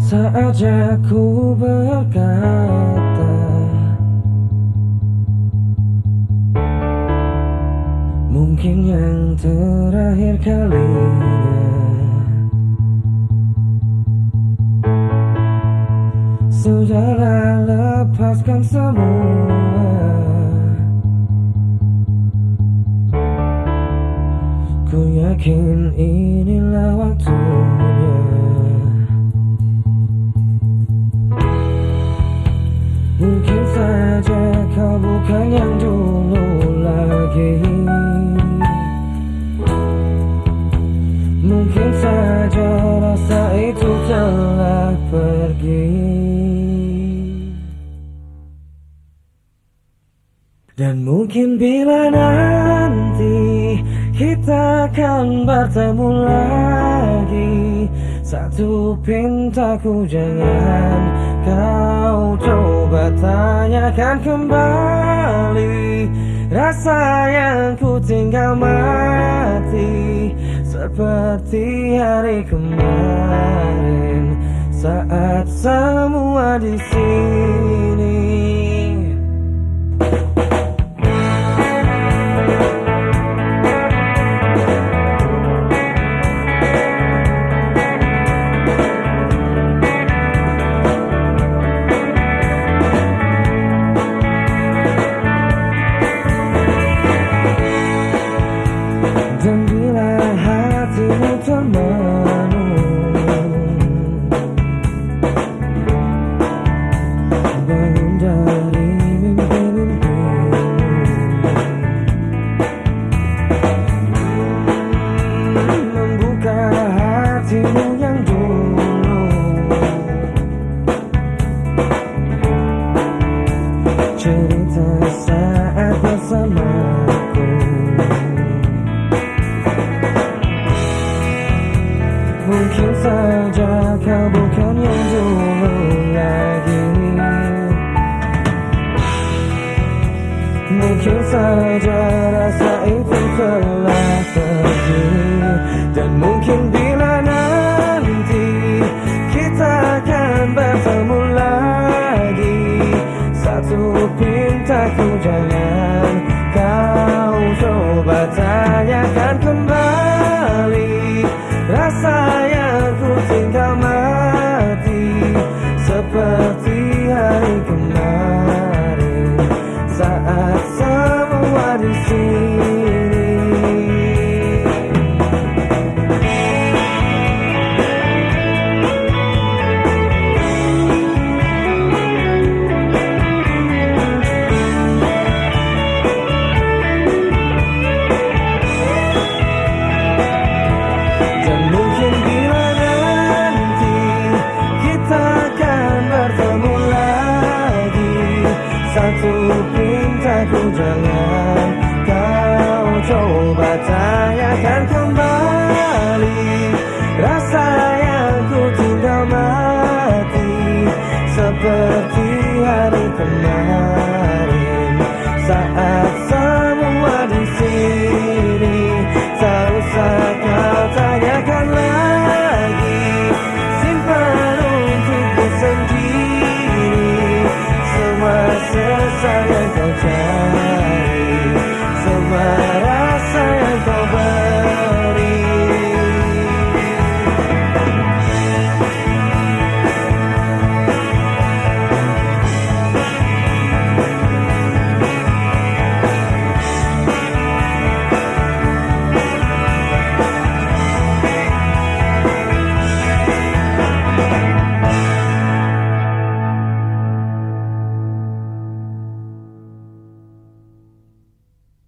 Saatnya ku berkata, mungkin yang terakhir kalinya. Sudahlah, lepaskan semua. Ku yakin inilah waktunya. Mungkin saja kau bukan yang dulu lagi. Mungkin saja rasa itu telah pergi. Dan mungkin bila nanti kita akan bertemu lagi, satu pintaku jangan kau coba tanyakan kembali. Rasa yang ku tinggal mati seperti hari kemarin saat semua di sini. Dan bila hatimu termenung, bangun dari mimpi-mimpimu, membuka hatimu yang dulu, cerita saat bersamaku. Mungkin saja kau bukan yang dulu lagi. Mungkin saja rasa itu telah pergi. Dan mungkin bila nanti kita akan bertemu lagi, satu pintaku jangan kau coba tanyakan kembali. Rasa yang ku tinggal mati seperti hari kemarin saat semua di sini. Satu pintaku jangan kau coba tanyakan.